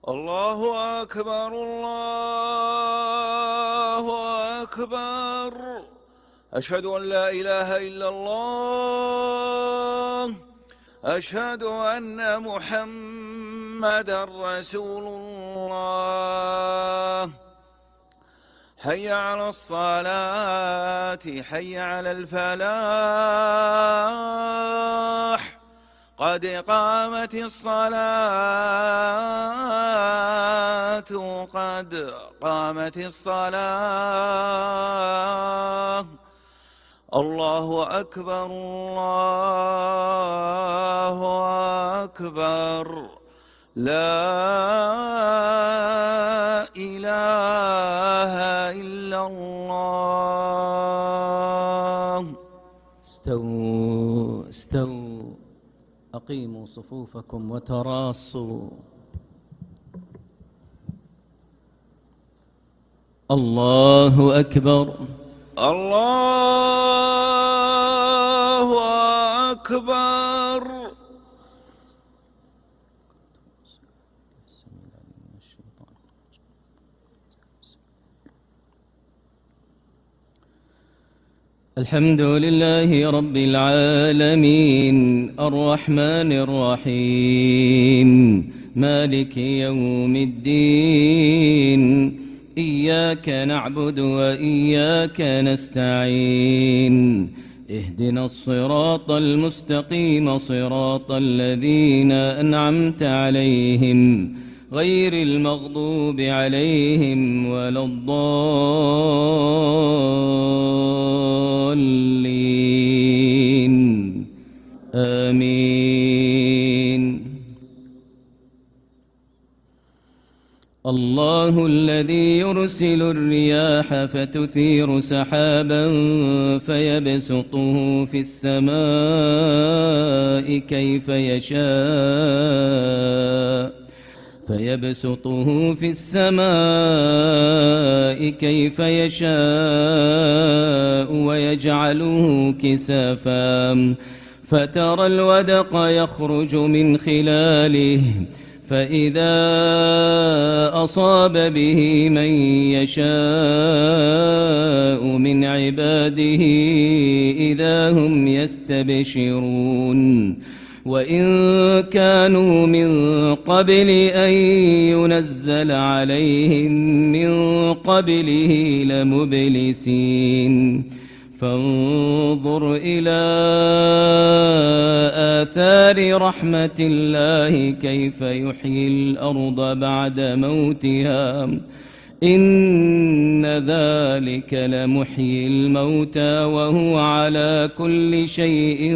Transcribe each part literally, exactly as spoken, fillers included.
الله أكبر الله أكبر. أشهد أن لا إله إلا الله. أشهد أن محمدًا رسول الله. حي على الصلاة حي على الفلاح. قد قامت الصلاة قد قامت الصلاة. الله أكبر الله أكبر. لا إله إلا الله. استووا استووا أقيموا صفوفكم وتراصوا. الله أكبر الله أكبر. الحمد لله رب العالمين الرحمن الرحيم مالك يوم الدين. إياك نعبد وإياك نستعين. اهدنا الصراط المستقيم صراط الذين أنعمت عليهم غير المغضوب عليهم ولا الضالين. آمين. الله الذي يرسل الرياح فتثير سحابا فيبسطه في السماء كيف يشاء فيبسطه في السماء كيف يشاء ويجعله كسافا فترى الودق يخرج من خلاله فإذا أصاب به من يشاء من عباده إذا هم يستبشرون. وإن كانوا من قبل أن ينزل عليهم من قبله لمبلسين. فانظر إلى آثار رحمة الله كيف يحيي الأرض بعد موتها إن ذلك لمحيي الموتى وهو على كل شيء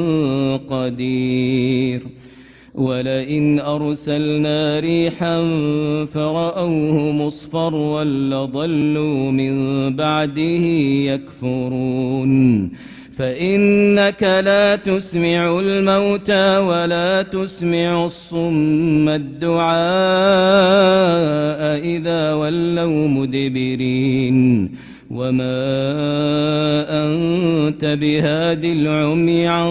قدير. ولئن أرسلنا ريحا فرأوه مصفرا لظلوا من بعده يكفرون. فإنك لا تسمع الموتى ولا تسمع الصم الدعاء إذا ولوا مدبرين. وما أنت بهاد العمي عن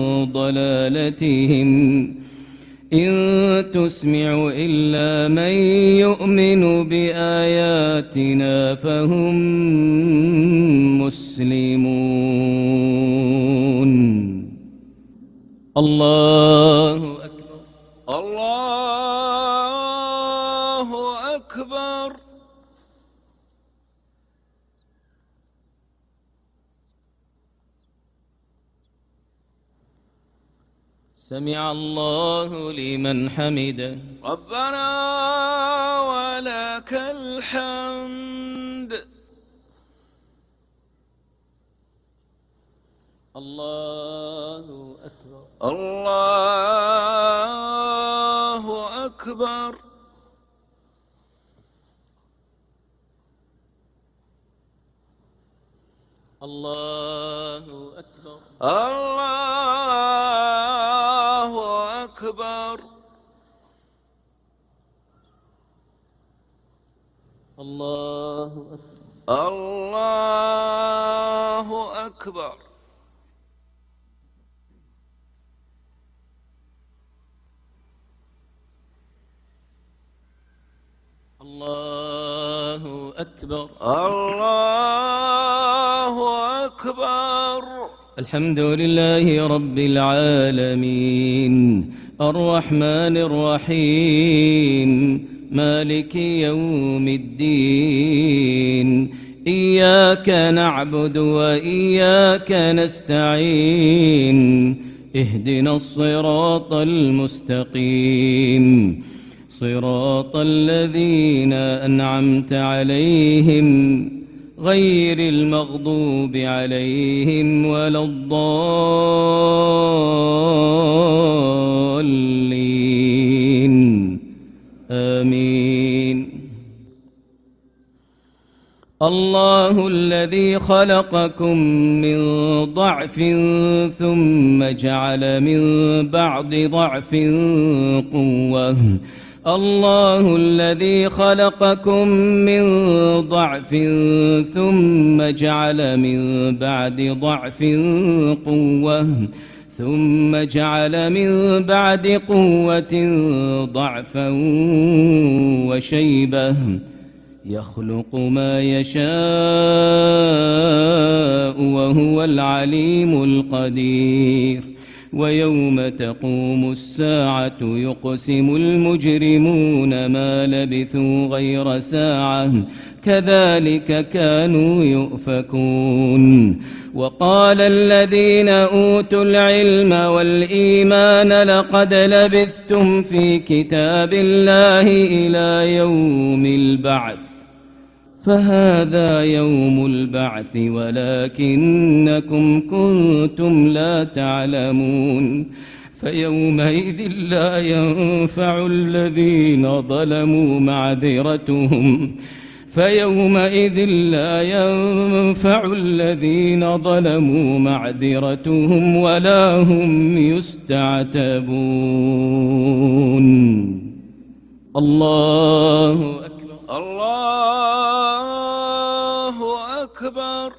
ضلالتهم إن تسمع إلا من يؤمن بآياتنا فهم مسلمون. الله أكبر الله أكبر. سمع الله لمن حمده. ربنا ولك الحمد. الله أكبر الله أكبر. الله أكبر الله أكبر. الله أكبر الله أكبر. الله أكبر. الله أكبر. الحمد لله رب العالمين الرحمن الرحيم مالك يوم الدين إياك نعبد وإياك نستعين اهدنا الصراط المستقيم صراط الذين أنعمت عليهم غير المغضوب عليهم ولا الضالين آمين. الله الذي خلقكم من ضعف ثم جعل من بعد ضعف قوة الله الذي خلقكم من ضعف ثم جعل من بعد ضعف قوة ثم جعل من بعد قوة ضعفا وشيبة يخلق ما يشاء وهو العليم القدير. ويوم تقوم الساعة يقسم المجرمون ما لبثوا غير ساعة كذلك كانوا يؤفكون. وقال الذين أوتوا العلم والإيمان لقد لبثتم في كتاب الله إلى يوم البعث فهذا يوم البعث ولكنكم كنتم لا تعلمون. فيومئذ لا ينفع الذين ظلموا معذرتهم فيومئذ لا ينفع الذين ظلموا معذرتهم ولا هم يستعتبون. الله أكبر. الله أكبر.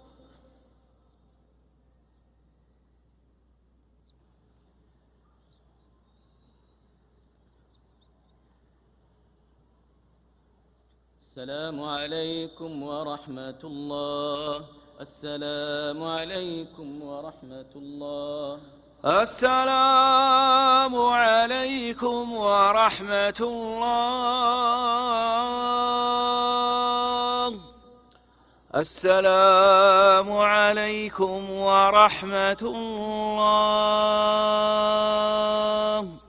السلام عليكم ورحمة الله. السلام عليكم ورحمة الله. السلام عليكم ورحمة الله. السلام عليكم ورحمة الله.